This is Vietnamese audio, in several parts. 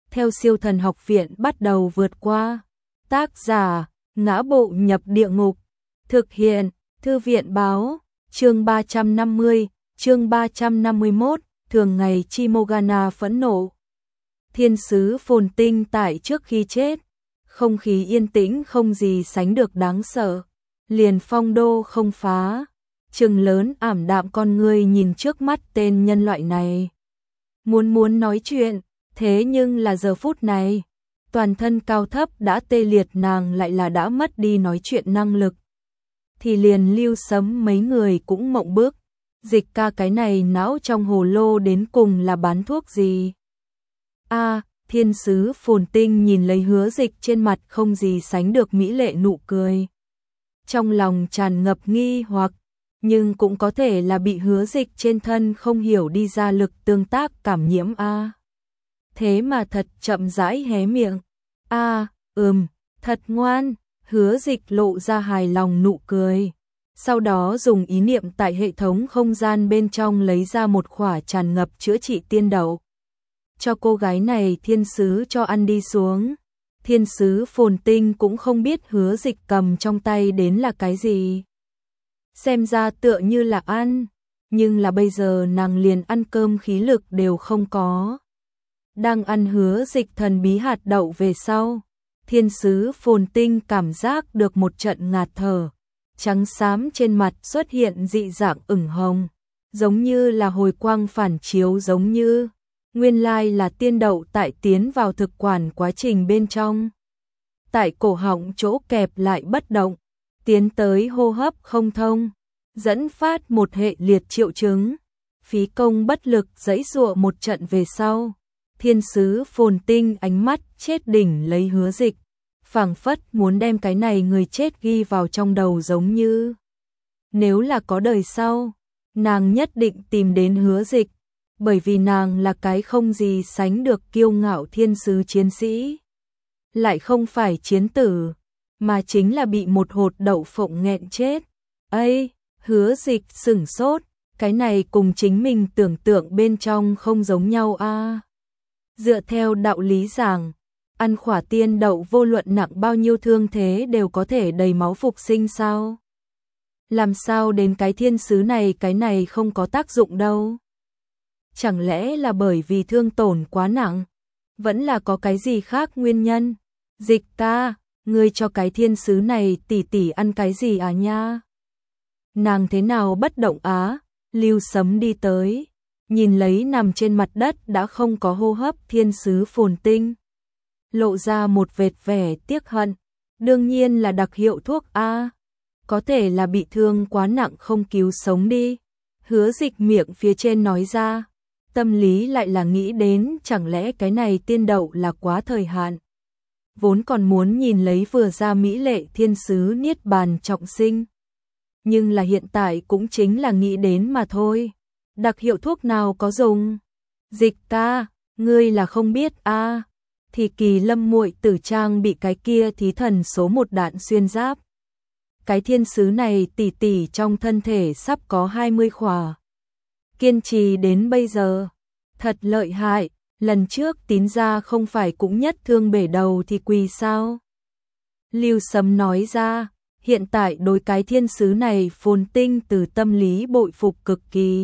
theo Siêu Thần Học Viện bắt đầu vượt qua. Tác giả: Ngã Bộ Nhập Địa Ngục. Thực hiện: Thư viện báo. Chương 350, chương 351, thường ngày Chimogana phẫn nộ. Thiên sứ phồn tinh tại trước khi chết, không khí yên tĩnh không gì sánh được đáng sợ, liền phong đô không phá, trừng lớn ảm đạm con ngươi nhìn trước mắt tên nhân loại này. Muốn nói chuyện, thế nhưng là giờ phút này, toàn thân cao thấp đã tê liệt nàng lại là đã mất đi nói chuyện năng lực. Thì liền Lưu Sấm mấy người cũng mộng bức, Dịch ca cái này não trong hồ lô đến cùng là bán thuốc gì? Thiên sứ phồn tinh nhìn lấy Hứa Dịch trên mặt không gì sánh được mỹ lệ nụ cười. Trong lòng tràn ngập nghi hoặc, nhưng cũng có thể là bị Hứa Dịch trên thân không hiểu đi ra lực tương tác cảm nhiễm Thế mà thật chậm rãi hé miệng. Thật ngoan, Hứa Dịch lộ ra hài lòng nụ cười. Sau đó dùng ý niệm tại hệ thống không gian bên trong lấy ra một khỏa tràn ngập chữa trị tiên đậu. Cho cô gái này thiên sứ cho ăn đi xuống. Thiên sứ phồn tinh cũng không biết Hứa Dịch cầm trong tay đến là cái gì. Xem ra tựa như là ăn, nhưng là bây giờ nàng liền ăn cơm khí lực đều không có. Đang ăn Hứa Dịch thần bí hạt đậu về sau, thiên sứ phồn tinh cảm giác được một trận ngạt thở. Trắng xám trên mặt xuất hiện dị dạng ửng hồng, giống như là hồi quang phản chiếu, giống như nguyên lai là tiên đậu tại tiến vào thực quản quá trình bên trong. Tại cổ họng chỗ kẹp lại bất động, tiến tới hô hấp không thông, dẫn phát một hệ liệt triệu chứng. Phí công bất lực giãy giụa một trận về sau, thiên sứ phồn tinh ánh mắt chết đỉnh lấy Hứa Dịch, phảng phất muốn đem cái này người chết ghi vào trong đầu, giống như nếu là có đời sau, nàng nhất định tìm đến Hứa Dịch, bởi vì nàng là cái không gì sánh được kiêu ngạo thiên sứ chiến sĩ. Lại không phải chiến tử, mà chính là bị một hột đậu phộng nghẹn chết. Hứa Dịch sửng sốt, cái này cùng chính mình tưởng tượng bên trong không giống nhau Dựa theo đạo lý giảng, ăn khỏa tiên đậu vô luận nặng bao nhiêu thương thế đều có thể đầy máu phục sinh sao? Làm sao đến cái thiên sứ này cái này không có tác dụng đâu? Chẳng lẽ là bởi vì thương tổn quá nặng? Vẫn là có cái gì khác nguyên nhân? Dịch ca, ngươi cho cái thiên sứ này tỉ ăn cái gì nha? Nàng thế nào bất động Lưu Sấm đi tới, nhìn lấy nằm trên mặt đất đã không có hô hấp thiên sứ phồn tinh, lộ ra một vệt vẻ tiếc hận. Đương nhiên là đặc hiệu thuốc có thể là bị thương quá nặng không cứu sống đi. Hứa Dịch miệng phía trên nói ra, tâm lý lại là nghĩ đến chẳng lẽ cái này tiên đậu là quá thời hạn. Vốn còn muốn nhìn lấy vừa ra mỹ lệ thiên sứ niết bàn trọng sinh, nhưng là hiện tại cũng chính là nghĩ đến mà thôi. Đặc hiệu thuốc nào có dùng? Dịch ca, ngươi là không biết thì Kỳ Lâm muội tử trang bị cái kia thí thần số 1 đạn xuyên giáp. Cái thiên sứ này tỷ trong thân thể sắp có 20 khỏa. Kiên trì đến bây giờ, thật lợi hại. Lần trước Tín gia không phải cũng nhất thương bể đầu thì quỳ sao? Lưu Sấm nói ra, hiện tại đối cái thiên sứ này phồn tinh từ tâm lý bội phục cực kỳ.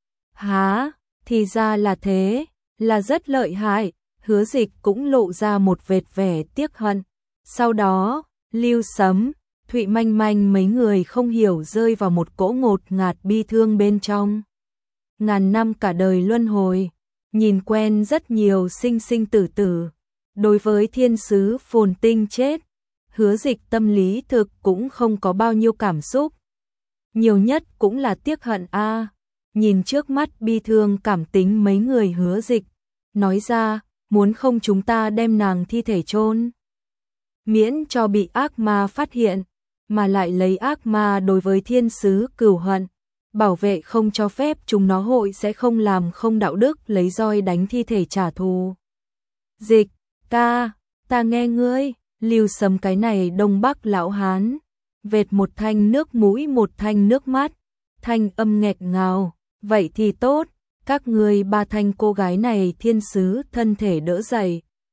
Thì ra là thế, là rất lợi hại. Hứa Dịch cũng lộ ra một vệt vẻ tiếc hận. Sau đó, Lưu Sấm, Thụy Manh Manh mấy người không hiểu rơi vào một cỗ ngột ngạt bi thương bên trong. Ngàn năm cả đời luân hồi, nhìn quen rất nhiều sinh sinh tử tử. Đối với thiên sứ phồn tinh chết, Hứa Dịch tâm lý thực cũng không có bao nhiêu cảm xúc. Nhiều nhất cũng là tiếc hận Nhìn trước mắt bi thương cảm tính mấy người, Hứa Dịch nói ra, muốn không chúng ta đem nàng thi thể chôn, miễn cho bị ác ma phát hiện, mà lại lấy ác ma đối với thiên sứ cừu hận, bảo vệ không cho phép chúng nó hội sẽ không làm không đạo đức lấy roi đánh thi thể trả thù. Dịch ca, ta nghe ngươi. Lưu Sấm cái này Đông Bắc lão hán, vệt một thanh nước mũi một thanh nước mắt, thanh âm nghẹt ngào, vậy thì tốt, các ngươi 3 thanh cô gái này thiên sứ thân thể đỡ dày,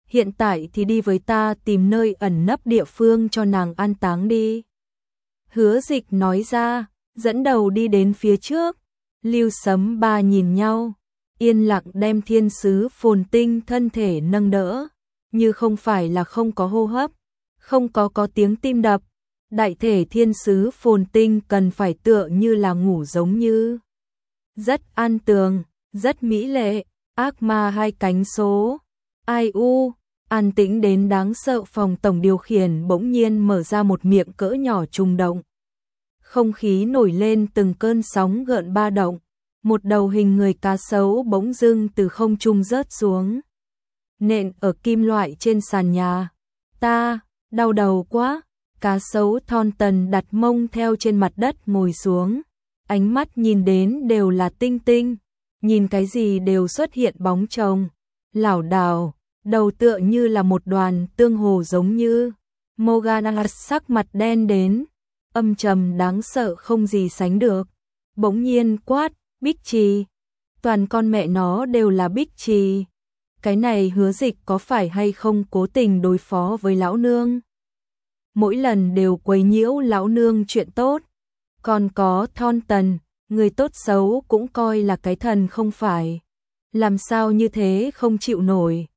hiện tại thì đi với ta tìm nơi ẩn nấp địa phương cho nàng an táng đi. Hứa Dịch nói ra, dẫn đầu đi đến phía trước. Lưu Sấm ba nhìn nhau, yên lặng đem thiên sứ Phồn Tinh thân thể nâng đỡ, như không phải là không có hô hấp, không có tiếng tim đập. Đại thể thiên sứ Phồn Tinh cần phải tựa như là ngủ giống như. Rất an tường, rất mỹ lệ, ác ma hai cánh số. Ai u, an tĩnh đến đáng sợ. Phòng tổng điều khiển bỗng nhiên mở ra một miệng cỡ nhỏ trùng động. Không khí nổi lên từng cơn sóng gợn ba động. Một đầu hình người cá sấu bỗng dưng từ không trung rớt xuống, nện ở kim loại trên sàn nhà. Ta, đau đầu quá. Cá sấu thon tần đặt mông theo trên mặt đất ngồi xuống. Ánh mắt nhìn đến đều là tinh tinh. Nhìn cái gì đều xuất hiện bóng chồng. Lảo đảo, đầu tựa như là một đoàn tương hồ giống như. Morgana sắc mặt đen đến, âm trầm đáng sợ không gì sánh được. Bỗng nhiên quát, Bích Trì. Toàn con mẹ nó đều là Bích Trì. Cái này Hứa Dịch có phải hay không cố tình đối phó với lão nương? Mỗi lần đều quấy nhiễu lão nương chuyện tốt. Còn có thon tần, người tốt xấu cũng coi là cái thần không phải. Làm sao như thế không chịu nổi.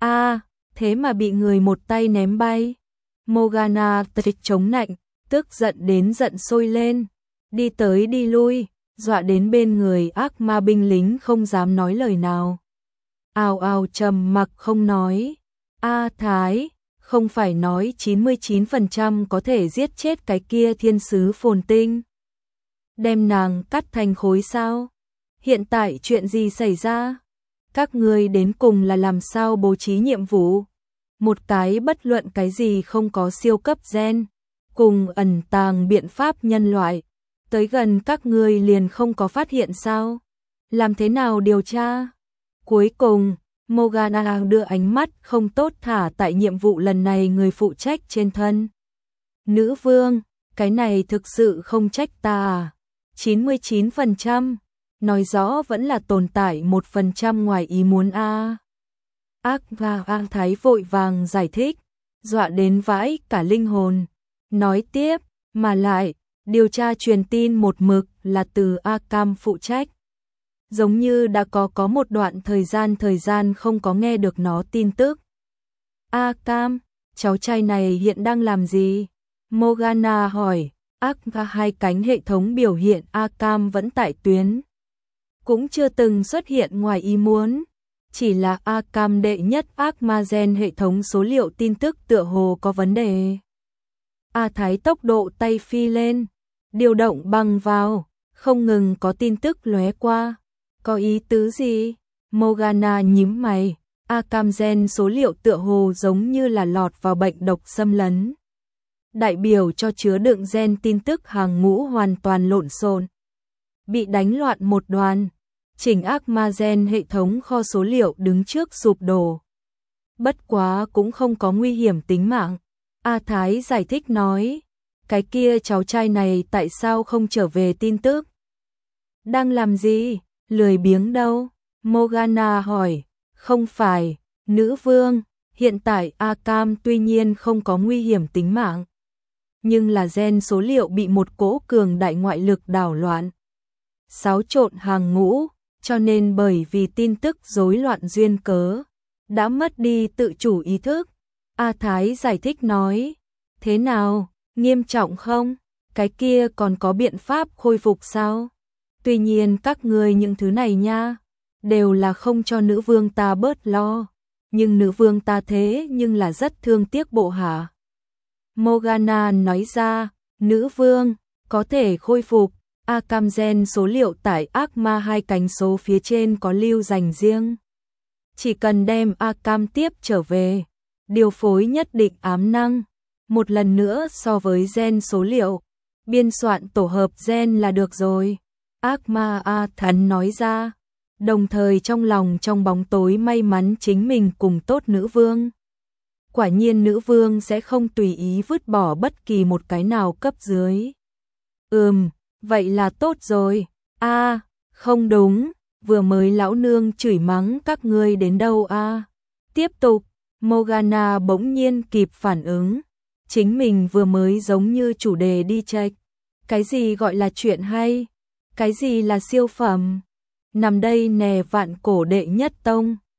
Thế mà bị người một tay ném bay. Morgana trịch chống nạnh, tức giận đến giận sôi lên. Đi tới đi lui, dọa đến bên người ác ma binh lính không dám nói lời nào. Ào ào trầm mặc không nói. Thái, không phải nói 99% có thể giết chết cái kia thiên sứ Phồn Tinh. Đem nàng cắt thành khối sao? Hiện tại chuyện gì xảy ra? Các ngươi đến cùng là làm sao bố trí nhiệm vụ? Một cái bất luận cái gì không có siêu cấp gen, cùng ẩn tàng biện pháp nhân loại, tới gần các ngươi liền không có phát hiện sao? Làm thế nào điều tra? Cuối cùng, Morgana đưa ánh mắt không tốt thả tại nhiệm vụ lần này người phụ trách trên thân. Nữ vương, cái này thực sự không trách ta à? 99%, nói rõ vẫn là tồn tại 1% ngoài ý muốn a. Ác và An Thái vội vàng giải thích, dọa đến vãi cả linh hồn. Nói tiếp, mà lại, điều tra truyền tin một mực là từ A Cam phụ trách. Giống như đã có một đoạn thời gian không có nghe được nó tin tức. A Cam, cháu trai này hiện đang làm gì? Morgana hỏi. Ác và hai cánh hệ thống biểu hiện A Cam vẫn tại tuyến. Cũng chưa từng xuất hiện ngoài ý muốn. Chỉ là A Cam đệ nhất ác ma gen hệ thống số liệu tin tức tựa hồ có vấn đề. A Thái tốc độ tay phi lên, điều động băng vào, không ngừng có tin tức lóe qua. Có ý tứ gì? Morgana nhíu mày. A Cam gen số liệu tựa hồ giống như là lọt vào bệnh độc xâm lấn. Đại biểu cho chứa đựng gen tin tức hàng ngũ hoàn toàn lộn xộn, bị đánh loạn một đoàn. Chỉnh ác ma gen hệ thống kho số liệu đứng trước sụp đổ. Bất quá cũng không có nguy hiểm tính mạng. A Thái giải thích nói, cái kia cháu trai này tại sao không trở về tin tức? Đang làm gì? Lười biếng đâu? Morgana hỏi. Không phải, nữ vương, hiện tại A Cam tuy nhiên không có nguy hiểm tính mạng, nhưng là gen số liệu bị một cỗ cường đại ngoại lực đảo loạn, xáo trộn hàng ngũ, cho nên bởi vì tin tức rối loạn duyên cớ, đã mất đi tự chủ ý thức. A Thái giải thích nói, thế nào, nghiêm trọng không? Cái kia còn có biện pháp khôi phục sao? Tuy nhiên các ngươi những thứ này nha, đều là không cho nữ vương ta bớt lo, nhưng nữ vương ta thế nhưng là rất thương tiếc bộ hạ. Morgana nói ra, nữ vương, có thể khôi phục. A Cam gen số liệu tại ác ma hai cánh số phía trên có lưu dành riêng. Chỉ cần đem A Cam tiếp trở về, điều phối nhất định ám năng, một lần nữa so với gen số liệu, biên soạn tổ hợp gen là được rồi. Ác ma A Thần nói ra, đồng thời trong lòng trong bóng tối may mắn chính mình cùng tốt nữ vương. Quả nhiên nữ vương sẽ không tùy ý vứt bỏ bất kỳ một cái nào cấp dưới. Vậy là tốt rồi. Không đúng, vừa mới lão nương chửi mắng các ngươi đến đâu a? Tiếp tục, Morgana bỗng nhiên kịp phản ứng. Chính mình vừa mới giống như chủ đề đi check. Cái gì gọi là chuyện hay? Cái gì là siêu phẩm? Nằm đây nè vạn cổ đệ nhất tông.